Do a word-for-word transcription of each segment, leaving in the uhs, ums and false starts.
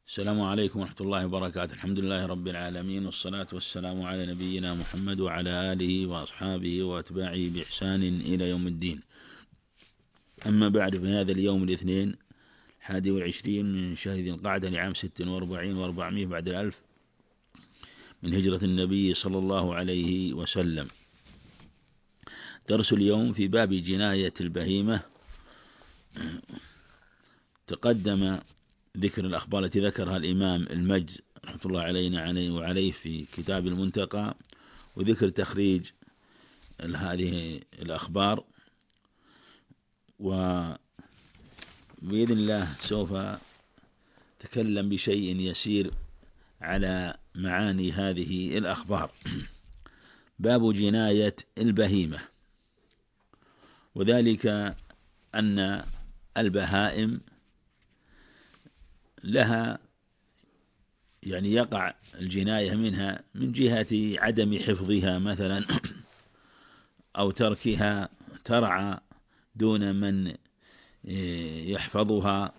السلام عليكم ورحمة الله وبركاته. الحمد لله رب العالمين، والصلاة والسلام على نبينا محمد وعلى آله وأصحابه وأتباعه بإحسان إلى يوم الدين. أما بعد، في هذا اليوم الاثنين الحادي والعشرين من شهر ذي القعدة لعام ست وأربعين وأربعمائة بعد الألف من هجرة النبي صلى الله عليه وسلم. درس اليوم في باب جناية البهيمة. تقدم ذكر الأخبار التي ذكرها الإمام المجد رحمة الله علينا عليه وعليه في كتاب المنتقى، وذكر تخريج هذه الأخبار، وبإذن الله سوف تكلم بشيء يسير على معاني هذه الأخبار. باب جناية البهيمة، وذلك أن البهائم لها يعني يقع الجناية منها من جهة عدم حفظها مثلا، أو تركها ترعى دون من يحفظها،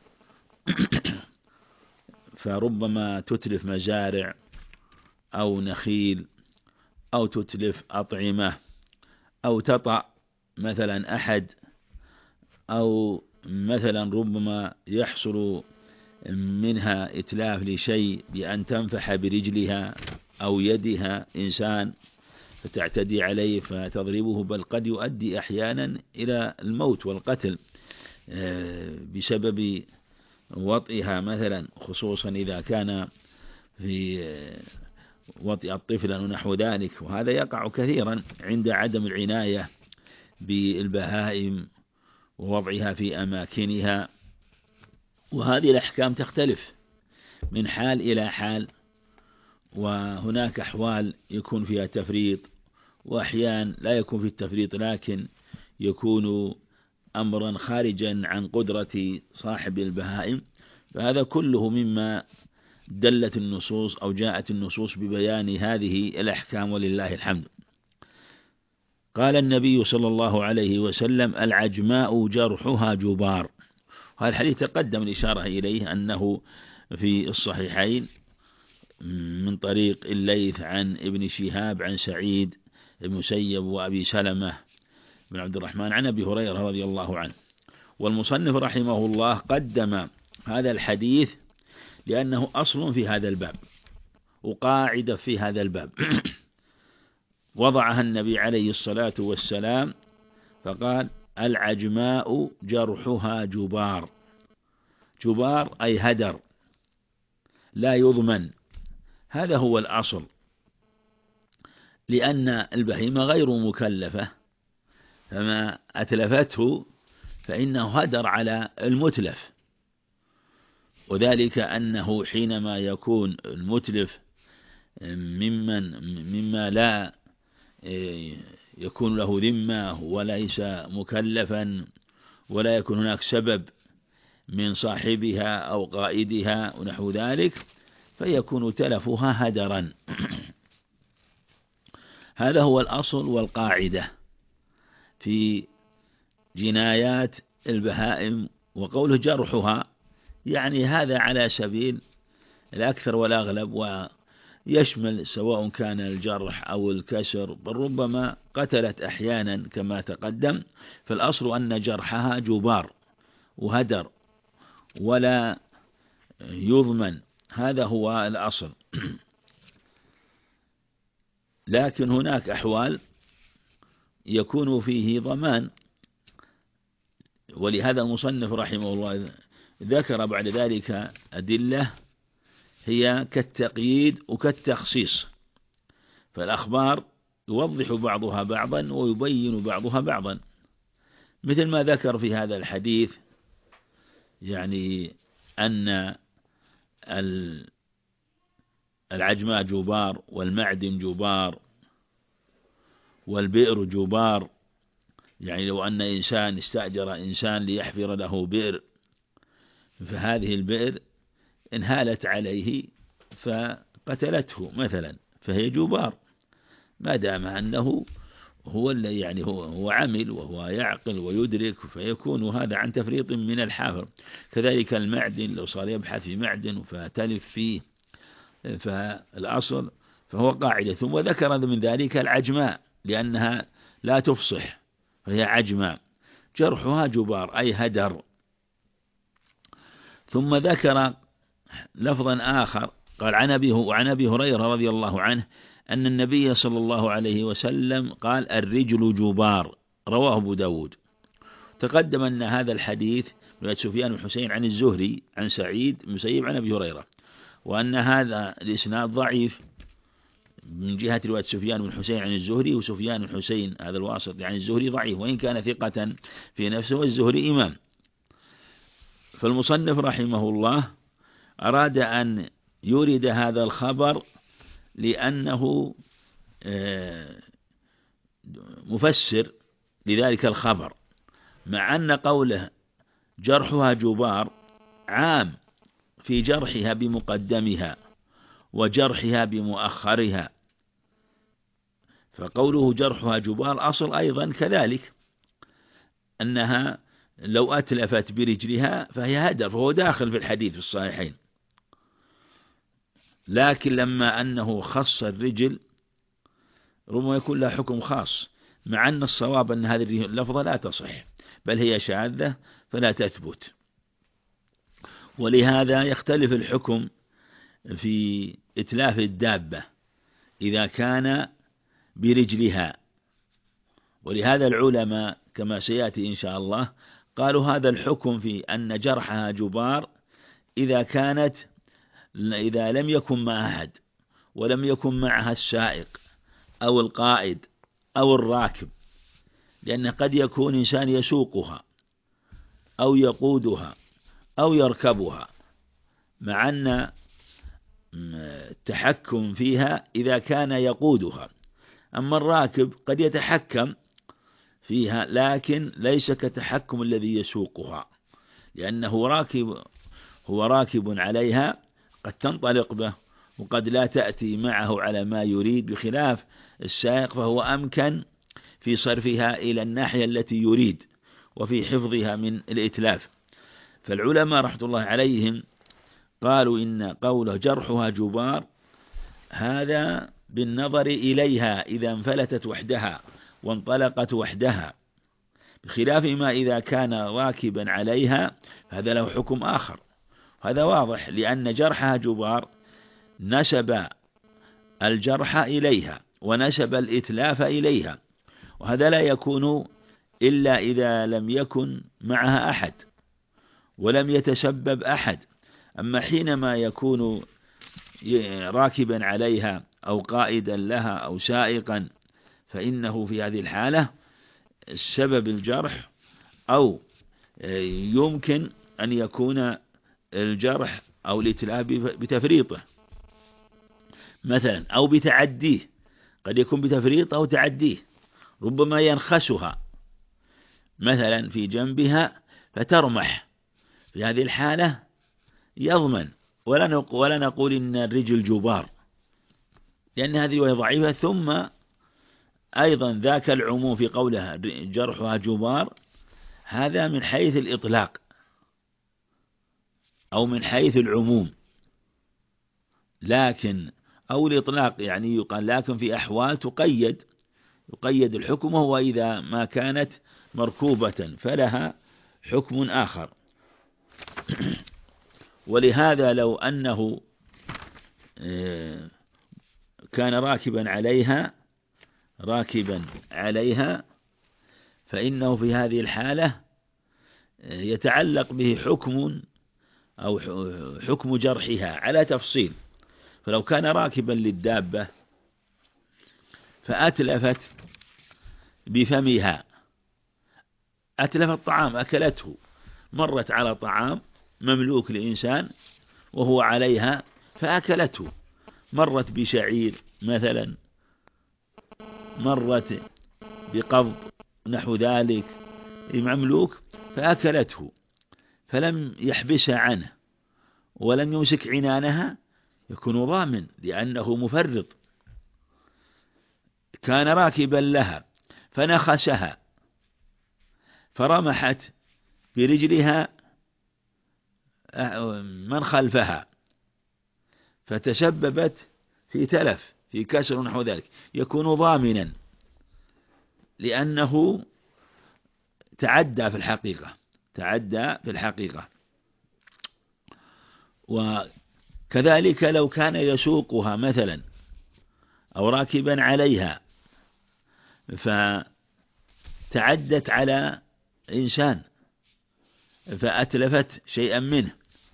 فربما تتلف مزارع أو نخيل، أو تتلف أطعمة، أو تطأ مثلا أحد، أو مثلا ربما يحصل منها إتلاف لشيء بأن تنفح برجلها أو يدها إنسان فتعتدي عليه فتضربه، بل قد يؤدي أحيانا إلى الموت والقتل بسبب وطئها مثلا، خصوصا إذا كان في وطئ الطفل ونحو ذلك. وهذا يقع كثيرا عند عدم العناية بالبهائم ووضعها في أماكنها. وهذه الأحكام تختلف من حال إلى حال، وهناك أحوال يكون فيها تفريط، وأحيان لا يكون في التفريط لكن يكون أمرا خارجا عن قدرة صاحب البهائم. فهذا كله مما دلت النصوص أو جاءت النصوص ببيان هذه الأحكام، ولله الحمد. قال النبي صلى الله عليه وسلم: العجماء جرحها جبار. هذا الحديث تقدم الإشارة إليه أنه في الصحيحين من طريق الليث عن ابن شهاب عن سعيد بن مسيب وأبي سلمة بن عبد الرحمن عن أبي هريرة رضي الله عنه. والمصنف رحمه الله قدم هذا الحديث لأنه أصل في هذا الباب وقاعدة في هذا الباب وضعها النبي عليه الصلاة والسلام، فقال: العجماء جرحها جبار. جبار أي هدر لا يضمن. هذا هو الأصل، لأن البهيمة غير مكلفة، فما أتلفته فإنه هدر على المتلف. وذلك أنه حينما يكون المتلف ممن مما لا يكون له ذمة وليس مكلفا، ولا يكون هناك سبب من صاحبها أو قائدها ونحو ذلك، فيكون تلفها هدرا. هذا هو الأصل والقاعدة في جنايات البهائم. وقوله جرحها يعني هذا على سبيل الأكثر والأغلب، ويشمل سواء كان الجرح أو الكسر، بل ربما قتلت أحيانا كما تقدم. فالأصل أن جرحها جبار وهدر ولا يضمن، هذا هو الأصل. لكن هناك أحوال يكون فيه ضمان، ولهذا المصنف رحمه الله ذكر بعد ذلك أدلة هي كالتقييد وكالتخصيص، فالأخبار يوضح بعضها بعضا ويبين بعضها بعضا، مثل ما ذكر في هذا الحديث يعني أن العجماء جبار، والمعدن جبار، والبئر جبار. يعني لو أن إنسان استأجر إنسان ليحفر له بئر، فهذه البئر انهالت عليه فقتلته مثلا، فهي جبار ما دام أنه هو اللي يعني هو هو عمل وهو يعقل ويدرك، فيكون هذا عن تفريط من الحافر. كذلك المعدن لو صار يبحث في معدن فتلف فيه، فالأصل فهو قاعدة. ثم ذكر من ذلك العجماء لأنها لا تفصح فهي عجماء، جرحها جبار أي هدر. ثم ذكر لفظا آخر قال عن أبي وعن أبي هريرة رضي الله عنه أن النبي صلى الله عليه وسلم قال الرجل جبار، رواه أبو داود. تقدم أن هذا الحديث رواية سفيان بن حسين عن الزهري عن سعيد المسيب عن أبي هريرة، وأن هذا الإسناد ضعيف من جهة رواية سفيان بن حسين عن الزهري، وسفيان بن حسين هذا الواسط عن الزهري ضعيف وإن كان ثقة في نفسه، والزهري إمام. فالمصنف رحمه الله أراد أن يورد هذا الخبر لأنه مفسر لذلك الخبر، مع أن قوله جرحها جبار عام في جرحها بمقدمها وجرحها بمؤخرها، فقوله جرحها جبار أصل أيضا كذلك أنها لو أتلفت برجلها فهي هدر، فهو داخل في الحديث في الصحيحين. لكن لما أنه خص الرجل ربما يكون لها حكم خاص، مع أن الصواب أن هذه اللفظة لا تصح بل هي شاذة فلا تثبت. ولهذا يختلف الحكم في إتلاف الدابة إذا كان برجلها، ولهذا العلماء كما سيأتي إن شاء الله قالوا هذا الحكم في أن جرحها جبار إذا كانت إذا لم يكن معها أحد ولم يكن معها السائق أو القائد أو الراكب، لأن قد يكون إنسان يسوقها أو يقودها أو يركبها، مع أن التحكم فيها إذا كان يقودها. أما الراكب قد يتحكم فيها لكن ليس كتحكم الذي يسوقها، لأنه راكب هو راكب عليها قد تنطلق به وقد لا تأتي معه على ما يريد، بخلاف السائق فهو أمكن في صرفها إلى الناحية التي يريد وفي حفظها من الإتلاف. فالعلماء رحمة الله عليهم قالوا إن قوله جرحها جبار هذا بالنظر إليها إذا انفلتت وحدها وانطلقت وحدها، بخلاف ما إذا كان راكبا عليها هذا له حكم آخر. هذا واضح لأن جرحها جبار نسب الجرح إليها ونسب الإتلاف إليها، وهذا لا يكون إلا إذا لم يكن معها أحد ولم يتسبب أحد. أما حينما يكون راكبا عليها أو قائدا لها أو سائقا فإنه في هذه الحالة سبب الجرح أو يمكن أن يكون الجرح أو الإتلاف بتفريطه مثلا أو بتعديه، قد يكون بتفريط أو تعديه، ربما ينخسها مثلا في جنبها فترمح، في هذه الحالة يضمن، ولا نقول إن الرجل جبار لأن هذه وهي ضعيفة. ثم أيضا ذاك العموم في قولها جرحها جبار هذا من حيث الإطلاق أو من حيث العموم، لكن أو الإطلاق يعني يقال، لكن في أحوال تقيد يقيد الحكم، وهو إذا ما كانت مركوبة فلها حكم آخر. ولهذا لو أنه كان راكبا عليها راكبا عليها فإنه في هذه الحالة يتعلق به حكم أو حكم جرحها على تفصيل. فلو كان راكبا للدابة فأتلفت بفمها، أتلف الطعام أكلته، مرت على طعام مملوك لإنسان وهو عليها فأكلته، مرت بشعير مثلا، مرت بقبض نحو ذلك مملوك فأكلته فلم يحبسها عنه ولم يمسك عنانها، يكون ضامن لأنه مفرط. كان راكبا لها فنخسها فرمحت برجلها من خلفها فتسببت في تلف في كسر ونحو ذلك، يكون ضامنا لأنه تعدى في الحقيقة تعدى في الحقيقة. وكذلك لو كان يسوقها مثلا أو راكبا عليها فتعدت على إنسان فأتلفت شيئا منه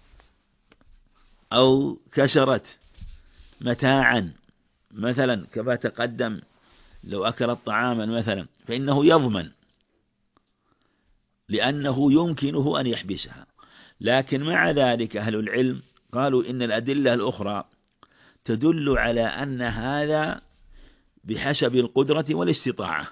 أو كسرت متاعا مثلا كما تقدم، لو أكلت طعاما مثلا فإنه يضمن لأنه يمكنه أن يحبسها. لكن مع ذلك أهل العلم قالوا إن الأدلة الأخرى تدل على أن هذا بحسب القدرة والاستطاعة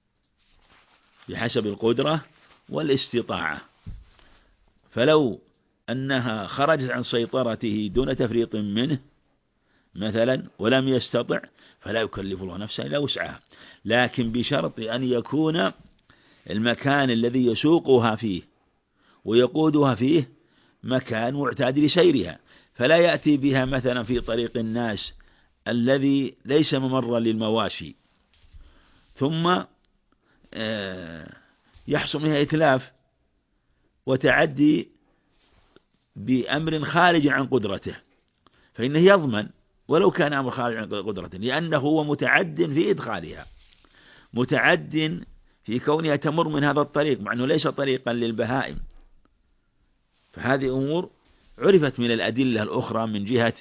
بحسب القدرة والاستطاعة فلو أنها خرجت عن سيطرته دون تفريط منه مثلا ولم يستطع فلا يكلف الله نفسا إلا وسعها، لكن بشرط أن يكون المكان الذي يسوقها فيه ويقودها فيه مكان معتاد لسيرها، فلا يأتي بها مثلا في طريق الناس الذي ليس ممرا للمواشي ثم يحصل منها إتلاف وتعدي بأمر خارج عن قدرته، فإنه يضمن ولو كان أمر خارج عن قدرته، لأنه هو متعد في إدخالها متعد في كونها تمر من هذا الطريق مع أنه ليس طريقا للبهائم. فهذه أمور عرفت من الأدلة الأخرى من جهة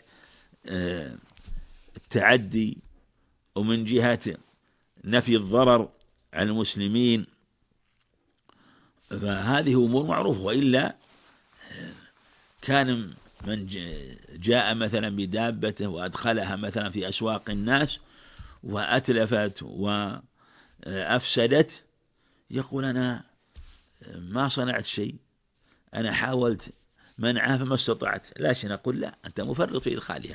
التعدي ومن جهة نفي الضرر عن المسلمين، فهذه أمور معروفة. وإلا كان من جاء مثلا بدابته وأدخلها مثلا في أسواق الناس وأتلفت وأفسدت يقول أنا ما صنعت شيء، أنا حاولت منعها فما استطعت، لا شيء، نقول لا، أنت مفرط في إدخالها.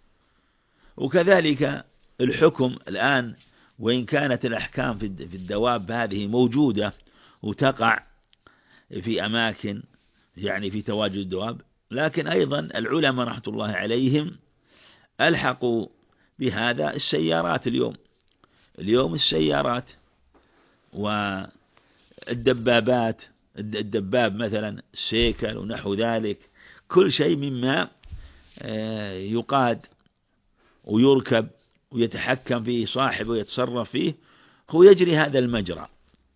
وكذلك الحكم الآن، وإن كانت الأحكام في الدواب هذه موجودة وتقع في أماكن يعني في تواجد الدواب، لكن أيضا العلماء رحمة الله عليهم ألحقوا بهذا السيارات. اليوم اليوم السيارات والدبابات، الدباب مثلا السيكل ونحو ذلك، كل شيء مما يقاد ويركب ويتحكم فيه صاحبه ويتصرف فيه هو يجري هذا المجرى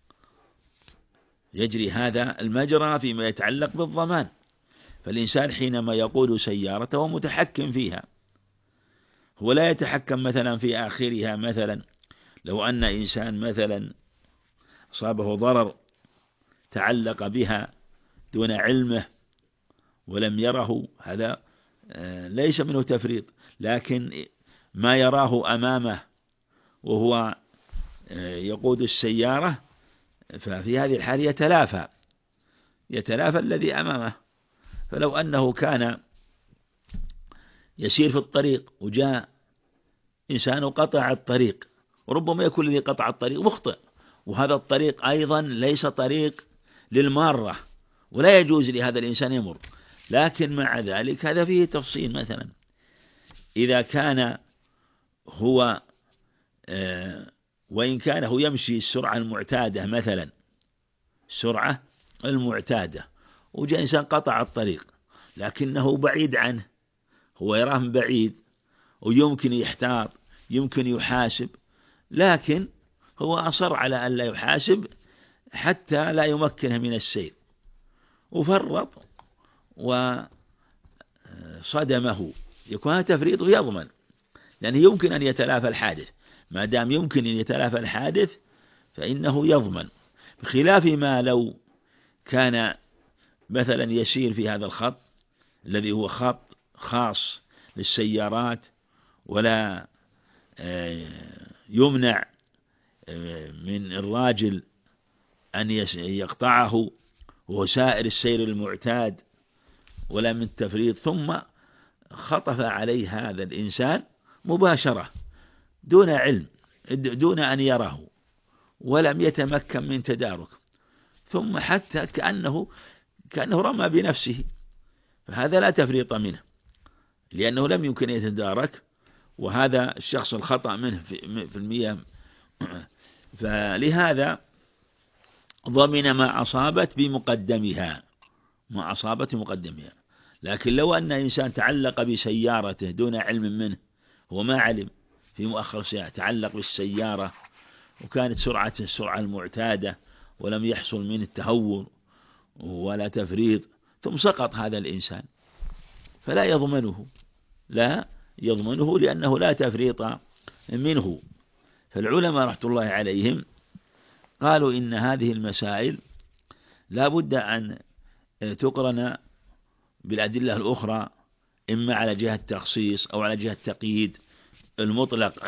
يجري هذا المجرى فيما يتعلق بالضمان. فالإنسان حينما يقود سيارته ومتحكم فيها، هو لا يتحكم مثلا في آخرها. مثلا لو أن إنسان مثلا أصابه ضرر تعلق بها دون علمه ولم يره، هذا ليس منه تفريط، لكن ما يراه أمامه وهو يقود السيارة ففي هذه الحال يتلافى يتلافى الذي أمامه. فلو أنه كان يسير في الطريق وجاء إنسان قطع الطريق، وربما يكون الذي قطع الطريق مخطئ، وهذا الطريق أيضا ليس طريق للمارة ولا يجوز لهذا الإنسان يمر، لكن مع ذلك هذا فيه تفصيل. مثلا إذا كان هو آه وإن كان هو يمشي السرعة المعتادة مثلا السرعة المعتادة وجاء إنسان قطع الطريق لكنه بعيد عنه، هو يراه من بعيد ويمكن يحتاط يمكن يحاسب، لكن هو أصر على أن لا يحاسب حتى لا يمكنه من السير وفرط وصدمه، يكون هذا تفريط ويضمن، لأنه يمكن أن يتلافى الحادث. ما دام يمكن أن يتلافى الحادث فإنه يضمن، بخلاف ما لو كان مثلا يسير في هذا الخط الذي هو خط خاص للسيارات ولا يمنع من الراجل أن يقطعه وهو سائر السير المعتاد ولا من التفريط، ثم خطف عليه هذا الإنسان مباشرة دون علم دون أن يره ولم يتمكن من تدارك، ثم حتى كأنه كأنه رمى بنفسه، فهذا لا تفريط منه لأنه لم يمكن يتدارك، وهذا الشخص الخطأ منه في المية. فلهذا ضمن ما أصابت بمقدمها، ما أصابت بمقدمها. لكن لو أن إنسان تعلق بسيارته دون علم منه، هو ما علم في مؤخر السيارة، تعلق بالسيارة وكانت سرعة السرعة المعتادة ولم يحصل منه التهور ولا تفريط، ثم سقط هذا الإنسان، فلا يضمنه، لا يضمنه لأنه لا تفريط منه. فالعلماء رحمة الله عليهم قالوا إن هذه المسائل لا بد أن تقرن بالأدلة الأخرى، إما على جهة التخصيص أو على جهة التقييد المطلق.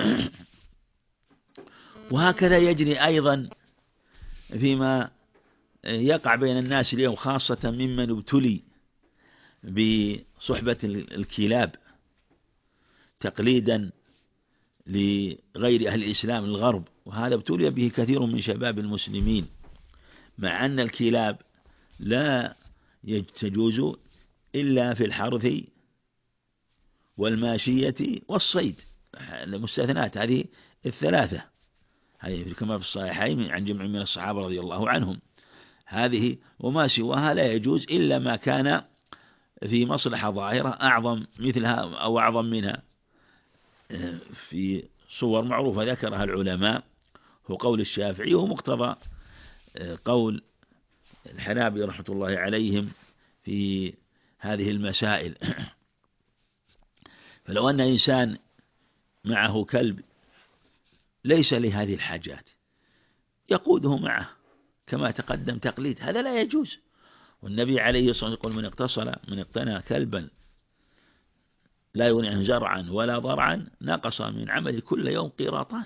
وهكذا يجري أيضا فيما يقع بين الناس اليوم، خاصة ممن ابتلي بصحبة الكلاب تقليدا لغير أهل الإسلام الغرب، وهذا ابتلي به كثير من شباب المسلمين، مع أن الكلاب لا تجوز إلا في الحرث والماشية والصيد، المستثنات هذه الثلاثة، هذه كما في الصحيحين عن جمع من الصحابة رضي الله عنهم، هذه وما سواها لا يجوز إلا ما كان في مصلحة ظاهرة أعظم مثلها أو أعظم منها في صور معروفة ذكرها العلماء، هو قول الشافعي ومقتضى قول الحنابلة رحمة الله عليهم في هذه المسائل. فلو أن إنسان معه كلب ليس لهذه الحاجات يقوده معه كما تقدم تقليد، هذا لا يجوز. والنبي عليه الصلاة والسلام يقول من اقتصر من اقتنى كلبا لا يغني عنه زرعا ولا ضرعا نقص من عمل كل يوم قيراطان.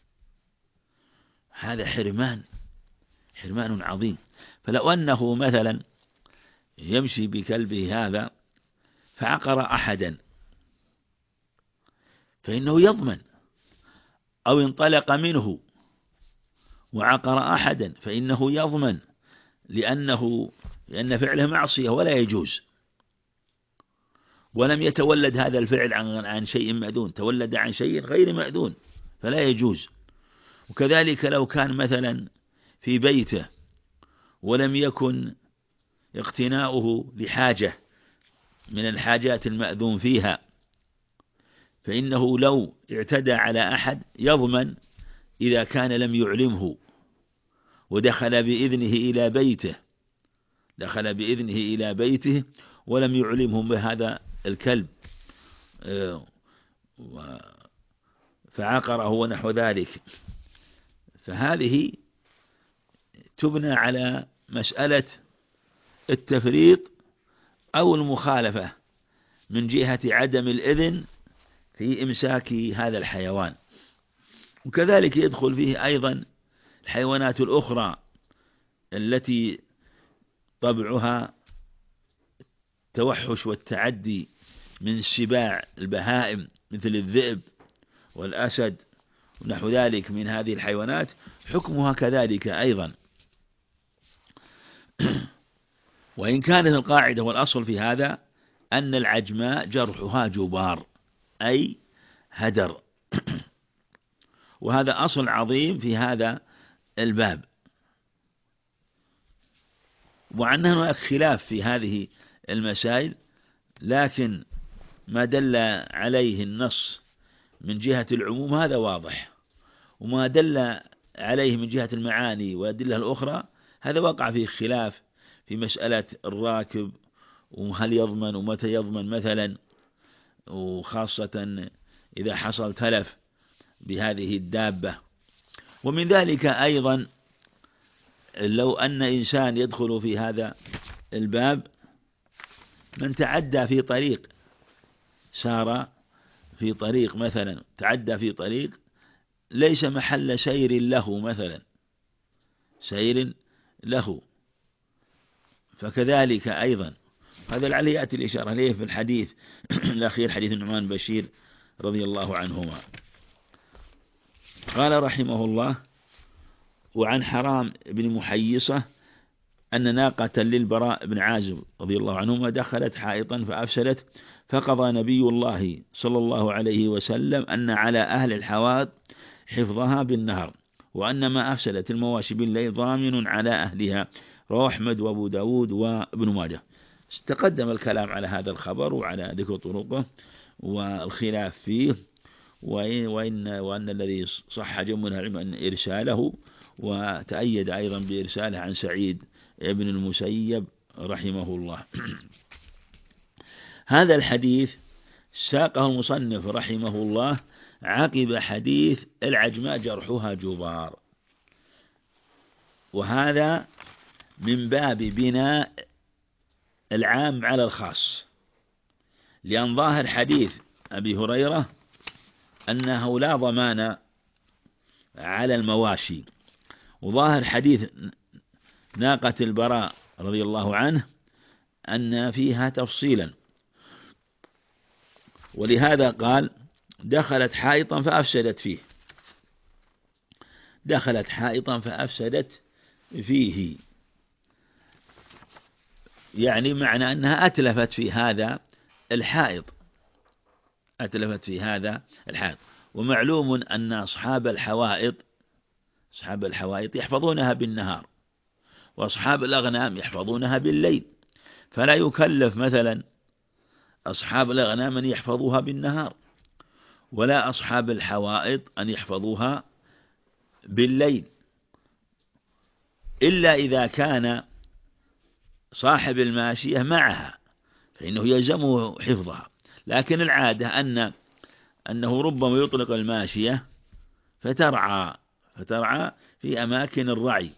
هذا حرمان، حرمان عظيم. فلو أنه مثلا يمشي بكلبه هذا فعقر أحدا فإنه يضمن، أو انطلق منه وعقر أحدا فإنه يضمن، لأنه لأن فعله معصية ولا يجوز، ولم يتولد هذا الفعل عن عن شيء مأذون، تولد عن شيء غير مأذون فلا يجوز. وكذلك لو كان مثلا في بيته ولم يكن اقتناؤه لحاجة من الحاجات المأذون فيها، فإنه لو اعتدى على أحد يضمن إذا كان لم يعلمه ودخل بإذنه إلى بيته دخل بإذنه إلى بيته ولم يعلمه بهذا الكلب فعقره ونحو ذلك، فهذه تبنى على مسألة التفريط أو المخالفة من جهة عدم الإذن في إمساك هذا الحيوان. وكذلك يدخل فيه أيضا الحيوانات الأخرى التي طبعها التوحش والتعدي من السباع البهائم مثل الذئب والأسد ونحو ذلك من هذه الحيوانات، حكمها كذلك أيضا. وإن كانت القاعدة والأصل في هذا أن العجماء جرحها جبار أي هدر، وهذا أصل عظيم في هذا الباب. وعن هناك خلاف في هذه المسائل، لكن ما دل عليه النص من جهة العموم هذا واضح، وما دل عليه من جهة المعاني والأدلة الأخرى هذا وقع فيه خلاف في مسألة الراكب وهل يضمن ومتى يضمن مثلا، وخاصة إذا حصل تلف بهذه الدابة. ومن ذلك أيضا لو أن إنسان يدخل في هذا الباب من تعدى في طريق، سار في طريق مثلا تعدى في طريق ليس محل سير له مثلا سير له، فكذلك أيضا هذا العلي يأتي الإشارة عليه في الحديث الأخير حديث النعمان بشير رضي الله عنهما. قال رحمه الله وعن حرام بن محيصة أن ناقة للبراء بن عازب رضي الله عنهما دخلت حائطا فأفسدت، فقضى نبي الله صلى الله عليه وسلم أن على أهل الحوائط حفظها بالنهر، وأن ما أفسدت المواشي بالليل ضامن على أهلها. رواه أحمد وأبو داود وابن ماجه. تقدم الكلام على هذا الخبر وعلى ذكر طرقه والخلاف فيه، وإن, وأن الذي صح جمهور العلم أن إرساله، وتأيد أيضا بإرساله عن سعيد ابن المسيب رحمه الله. هذا الحديث ساقه المصنف رحمه الله عقب حديث العجماء جرحها جبار، وهذا من باب بناء العام على الخاص، لأن ظاهر حديث أبي هريرة أنه لا ضمان على المواشي، وظاهر حديث ناقة البراء رضي الله عنه أن فيها تفصيلا، ولهذا قال دخلت حائطا فأفسدت فيه، دخلت حائطا فأفسدت فيه، يعني معنى أنها أتلفت في هذا الحائط، أتلفت في هذا الحائط. ومعلوم أن أصحاب الحوائط أصحاب الحوائط يحفظونها بالنهار، وأصحاب الأغنام يحفظونها بالليل، فلا يكلف مثلا أصحاب الأغنام أن يحفظوها بالنهار، ولا أصحاب الحوائط أن يحفظوها بالليل، إلا إذا كان صاحب الماشية معها فإنه يلزمه حفظها. لكن العادة أن أنه ربما يطلق الماشية فترعى فترعى في أماكن الرعي،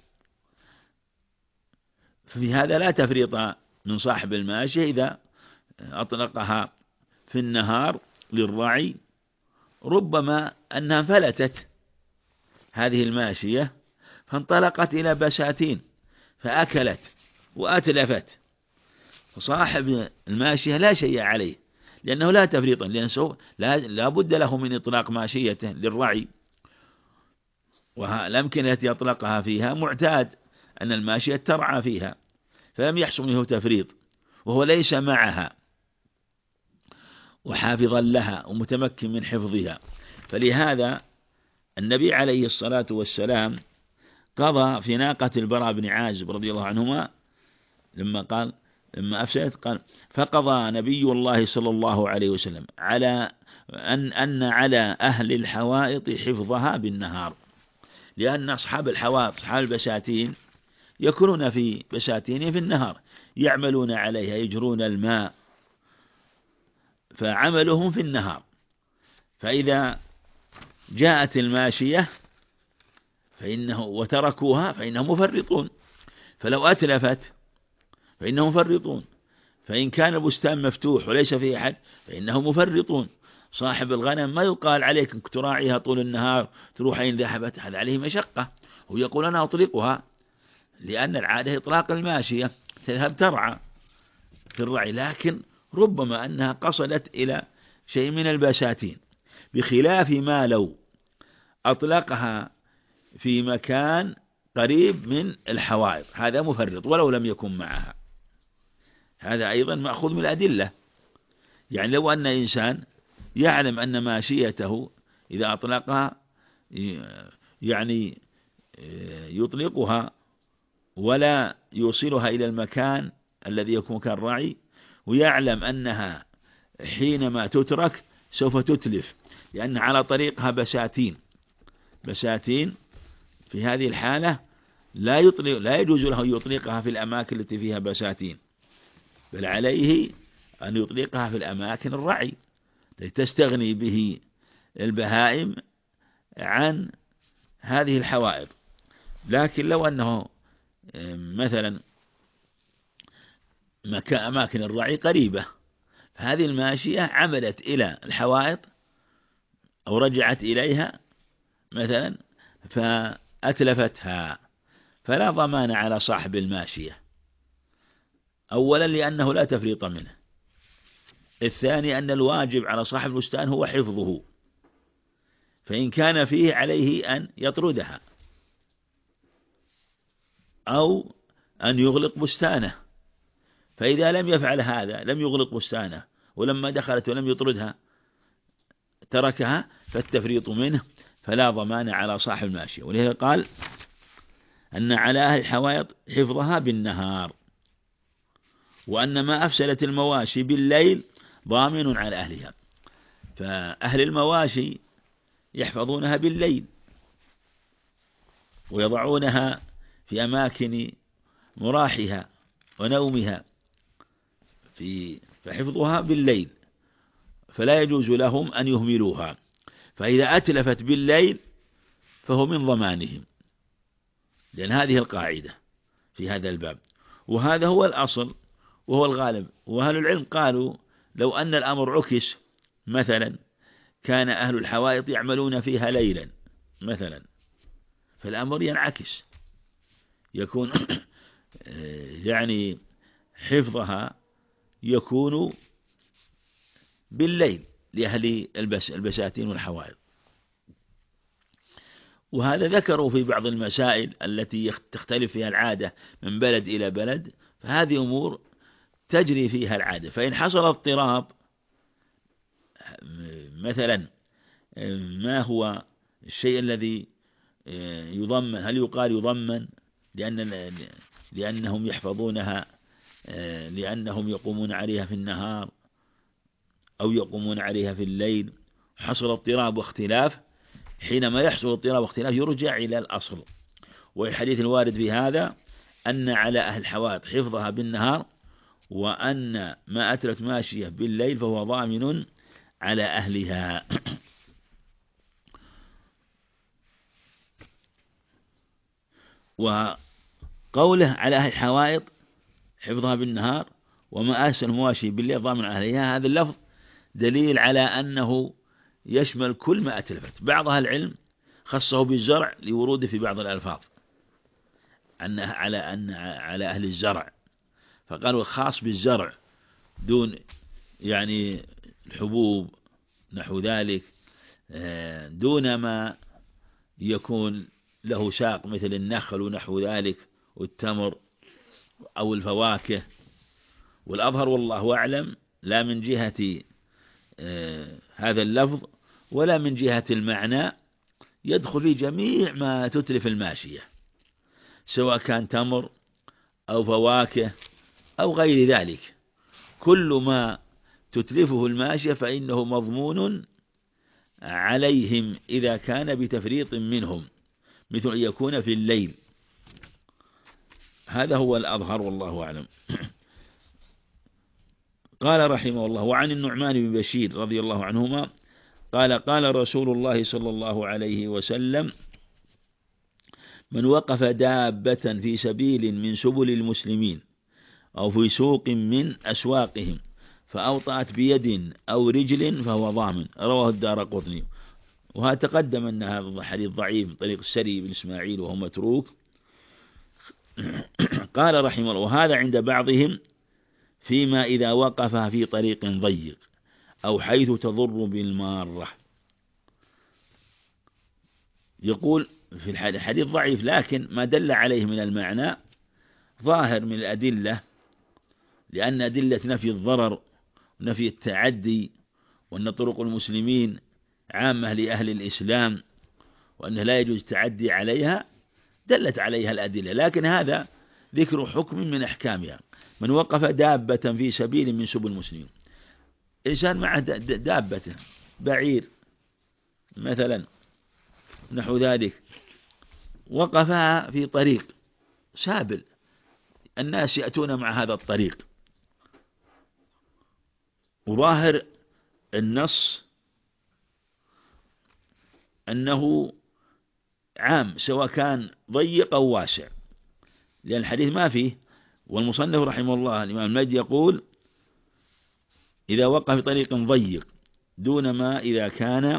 ففي هذا لا تفريط من صاحب الماشية إذا أطلقها في النهار للرعي، ربما أنها فلتت هذه الماشية فانطلقت إلى بساتين فأكلت وأتلفت، فصاحب الماشية لا شيء عليه لأنه لا تفريطا، لأنه لا, لا بد له من إطلاق ماشيته للرعي، والأمكنة التي يطلقها فيها معتاد أن الماشية ترعى فيها، فلم يحصل منه تفريط، وهو ليس معها وحافظا لها ومتمكن من حفظها. فلهذا النبي عليه الصلاة والسلام قضى في ناقة البراء بن عازب رضي الله عنهما لما قال لما أفسدت قال فقضى نبي الله صلى الله عليه وسلم على أن أن على أهل الحوائط حفظها بالنهار، لأن أصحاب الحوائط أصحاب البساتين يكونون في بساتين في النهار، يعملون عليها يجرون الماء، فعملهم في النهار، فإذا جاءت الماشية فإنه وتركوها فإنهم مفرطون، فلو أتلفت فإنهم مفرطون، فإن كان البستان مفتوح وليس فيه أحد فإنهم مفرطون. صاحب الغنم ما يقال عليك أنك تراعيها طول النهار تروح أين ذهبت، هذا عليه مشقة، هو يقول أنا أطلقها، لأن العادة إطلاق الماشية تذهب ترعى في الرعي، لكن ربما أنها قصدت إلى شيء من البساتين، بخلاف ما لو أطلقها في مكان قريب من الحوائط، هذا مفرط ولو لم يكن معها. هذا أيضا مأخوذ من الأدلة، يعني لو أن إنسان يعلم أن ماشيته إذا أطلقها يعني يطلقها ولا يوصلها إلى المكان الذي يكون مكان الرعي، ويعلم أنها حينما تترك سوف تتلف، لأن على طريقها بساتين بساتين في هذه الحالة لا يطلق لا يجوز له يطلقها في الأماكن التي فيها بساتين، بل عليه أن يطلقها في الأماكن الرعي لتستغني به البهائم عن هذه الحوائط. لكن لو أنه مثلا أماكن الرعي قريبة، فهذه الماشية عملت إلى الحوائط أو رجعت إليها مثلا فأتلفتها، فلا ضمان على صاحب الماشية، أولا لأنه لا تفريط منه، الثاني أن الواجب على صاحب البستان هو حفظه، فإن كان فيه عليه أن يطردها، أو أن يغلق بستانه، فإذا لم يفعل هذا، لم يغلق بستانه ولما دخلت ولم يطردها تركها، فالتفريط منه، فلا ضمان على صاحب الماشية. ولهذا قال أن على أهل الحوائط حفظها بالنهار، وأن ما أفسدت المواشي بالليل ضامن على أهلها. فأهل المواشي يحفظونها بالليل ويضعونها في أماكن مراحها ونومها، في فحفظها بالليل، فلا يجوز لهم أن يهملوها، فإذا أتلفت بالليل فهو من ضمانهم، لأن هذه القاعدة في هذا الباب، وهذا هو الأصل وهو الغالب. وأهل العلم قالوا لو أن الأمر عكس، مثلا كان أهل الحوائط يعملون فيها ليلا مثلا، فالأمر ينعكس، يكون يعني حفظها يكون بالليل لأهل البساتين والحوائط. وهذا ذكروا في بعض المسائل التي تختلف فيها العادة من بلد إلى بلد، فهذه أمور تجري فيها العادة. فإن حصل اضطراب مثلا، ما هو الشيء الذي يضمن؟ هل يقال يضمن لأن لأنهم يحفظونها، لأنهم يقومون عليها في النهار أو يقومون عليها في الليل؟ حصل اضطراب واختلاف، حينما يحصل اضطراب واختلاف يرجع إلى الأصل. والحديث الوارد في هذا أن على أهل الحوائط حفظها بالنهار، وأن ما أتلت ماشية بالليل فهو ضامن على أهلها. وقوله على أهل الحوائط حفظها بالنهار وما أسل مواشي بالليل ضامن عليها، هذا اللفظ دليل على أنه يشمل كل ما أتلفت. بعض أهل العلم خصه بالزرع لوروده في بعض الألفاظ أنه على أن على أهل الزرع، فقالوا خاص بالزرع دون يعني الحبوب نحو ذلك، دون ما يكون له ساق مثل النخل ونحو ذلك والتمر أو الفواكه. والأظهر والله أعلم لا من جهة هذا اللفظ ولا من جهة المعنى يدخل في جميع ما تتلف الماشية، سواء كان تمر أو فواكه أو غير ذلك، كل ما تتلفه الماشية فإنه مضمون عليهم إذا كان بتفريط منهم، مثل أن يكون في الليل. هذا هو الأظهر والله أعلم. قال رحمه الله: وعن النعمان بن بشير رضي الله عنهما قال: قال رسول الله صلى الله عليه وسلم: من وقف دابة في سبيل من سبل المسلمين أو في سوق من أسواقهم فأوطأت بيد أو رجل فهو ضامن. رواه الدارقطني. وهذا تقدم أن هذا حديث ضعيف من طريق السري بن إسماعيل وهو متروك. قال رحمه الله: وهذا عند بعضهم فيما إذا وقف في طريق ضيق أو حيث تضر بالمارة. يقول في الحديث ضعيف، لكن ما دل عليه من المعنى ظاهر من الأدلة، لأن أدلة نفي الضرر ونفي التعدي، وأن طرق المسلمين عامة لأهل الإسلام وأنه لا يجوز التعدي عليها دلت عليها الأدلة، لكن هذا ذكر حكم من أحكامها. من وقف دابة في سبيل من سبل المسلمين، إنسان معه دابته بعير مثلا نحو ذلك، وقفها في طريق سابل، الناس يأتون مع هذا الطريق، وظاهر النص أنه عام سواء كان ضيق أو واسع، لأن الحديث ما فيه. والمصنف رحمه الله الإمام المجد يقول: إذا وقف في طريق ضيق دون ما إذا كان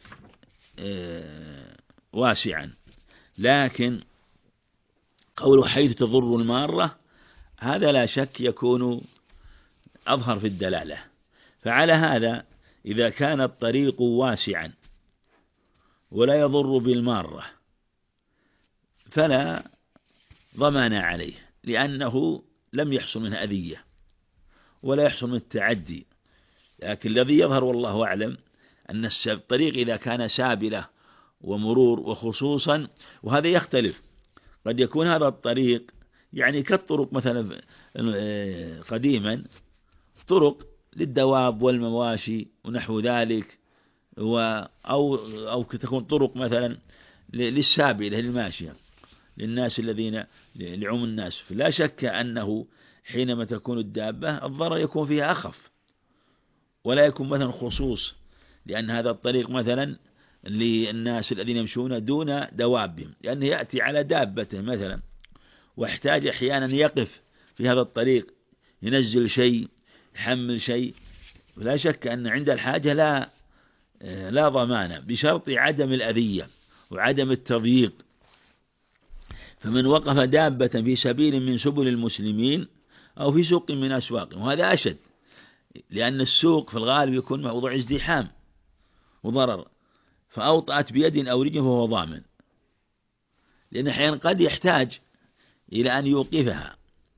واسعا. لكن قوله حيث تضر المارة هذا لا شك يكون أظهر في الدلالة. فعلى هذا إذا كان الطريق واسعا ولا يضر بالمارة فلا ضمان عليه، لأنه لم يحصل منه أذية ولا يحصل منه التعدي. لكن الذي يظهر والله أعلم أن الطريق إذا كان سابلة ومرور وخصوصا، وهذا يختلف، قد يكون هذا الطريق يعني كالطرق مثلا قديما طرق للدواب والمواشي ونحو ذلك، أو أو تكون طرق مثلا للسابلة للماشية للناس الذين لعموم الناس. فلا شك أنه حينما تكون الدابة الضرر يكون فيها أخف ولا يكون مثلا خصوص، لأن هذا الطريق مثلا للناس الذين يمشون دون دوابهم، لأنه يأتي على دابته مثلا واحتاج أحيانا يقف في هذا الطريق ينزل شيء يحمل شيء، لا شك أن عند الحاجة لا لا ضمان بشرط عدم الأذية وعدم التضييق. فمن وقف دابة في سبيل من سبل المسلمين أو في سوق من أسواقهم، وهذا أشد، لأن السوق في الغالب يكون موضوع ازدحام وضرر، فأوطأت بيد أو رجل فهو ضامن، لأن أحيانا قد يحتاج إلى أن يوقفها،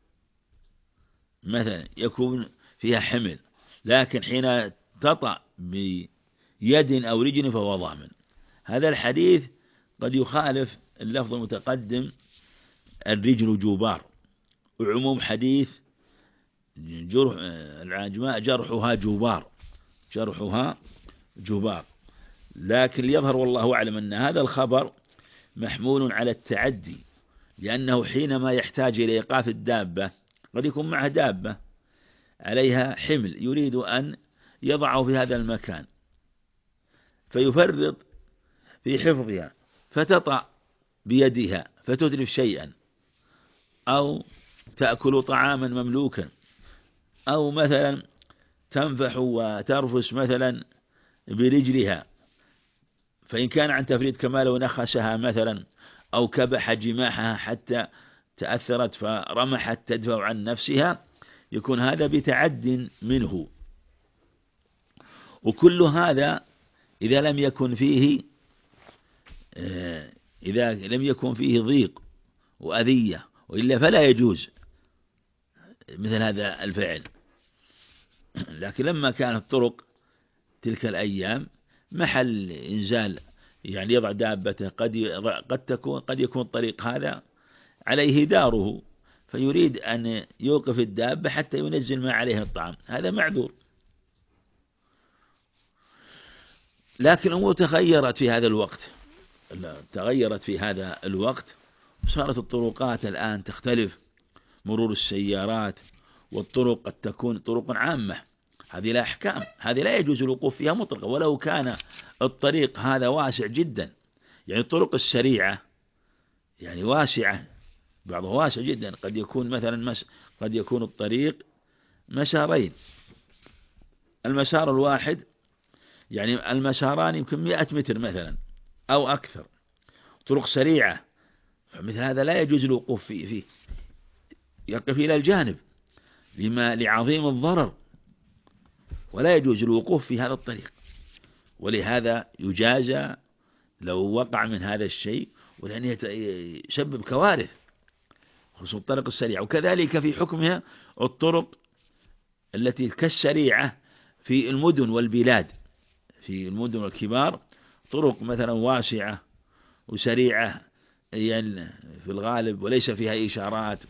مثلا يكون فيها حمل، لكن حين تطأ بيد أو رجل فهو ضامن. هذا الحديث قد يخالف اللفظ المتقدم الرجل جبار، وعموم حديث جرح العجماء جرحها جبار جرحها جبار. لكن يظهر والله أعلم أن هذا الخبر محمول على التعدي، لأنه حينما يحتاج إلى إيقاف الدابة قد يكون معه دابة عليها حمل يريد أن يضعه في هذا المكان، فيفرط في حفظها فتطأ بيدها فتتلف شيئا، أو تأكل طعاما مملوكا، أو مثلا تنفح وترفس مثلا برجلها، فإن كان عن تفريط كما لو نخسها مثلا أو كبح جماحها حتى تأثرت فرمحت تدفع عن نفسها، يكون هذا بتعد منه. وكل هذا إذا لم يكن فيه إذا لم يكن فيه ضيق وأذية، وإلا فلا يجوز مثل هذا الفعل. لكن لما كانت الطرق تلك الأيام محل إنزال، يعني يضع دابته، قد قد تكون قد يكون الطريق هذا عليه داره، فيريد أن يوقف الدابة حتى ينزل ما عليه الطعام، هذا معذور. لكن الأمور تغيرت في هذا الوقت تغيرت في هذا الوقت صارت الطرقات الآن تختلف، مرور السيارات، والطرق قد تكون طرق عامة، هذه لا أحكام، هذه لا يجوز الوقوف فيها مطلقا ولو كان الطريق هذا واسع جدا. يعني الطرق السريعة يعني واسعة، بعضها واسع جدا، قد يكون مثلا مس قد يكون الطريق مسارين، المسار الواحد يعني المساران يمكن مئة متر مثلا أو أكثر، طرق سريعة، فمثل هذا لا يجوز الوقوف فيه, فيه. يقف إلى الجانب لما لعظيم الضرر، ولا يجوز الوقوف في هذا الطريق، ولهذا يجازى لو وقع من هذا الشيء، ولأن يسبب كوارث، خصوصا الطرق السريعة. وكذلك في حكمها الطرق التي كالسريعة في المدن والبلاد، في المدن والكبار طرق مثلا واسعة وسريعة يعني في الغالب وليس فيها إشارات،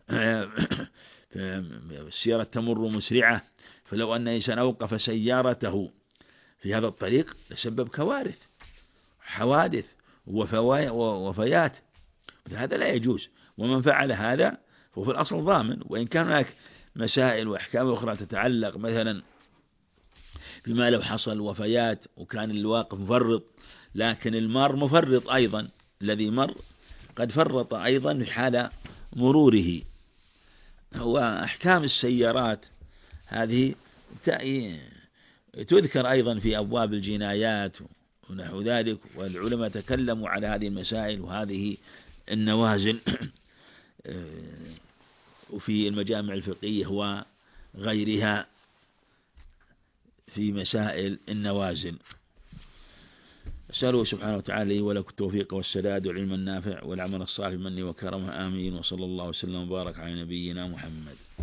السيارة تمر مسرعة، فلو أن إنسان أوقف سيارته في هذا الطريق لسبب كوارث حوادث ووفيات، هذا لا يجوز. ومن فعل هذا فهو في الأصل ضامن، وإن كان هناك مسائل وأحكام أخرى تتعلق مثلا بما لو حصل وفيات وكان الواقف مفرط، لكن المار مفرط أيضا، الذي مر قد فرط أيضا في حال مروره. وأحكام السيارات هذه تذكر أيضا في أبواب الجنايات ونحو ذلك، والعلماء تكلموا على هذه المسائل وهذه النوازل وفي المجامع الفقهية وغيرها في مسائل النوازل. أسأله سبحانه وتعالى لي ولكم التوفيق والسداد والعلم النافع والعمل الصالح بمنه وكرمه، آمين. وصلى الله وسلم وبارك على نبينا محمد.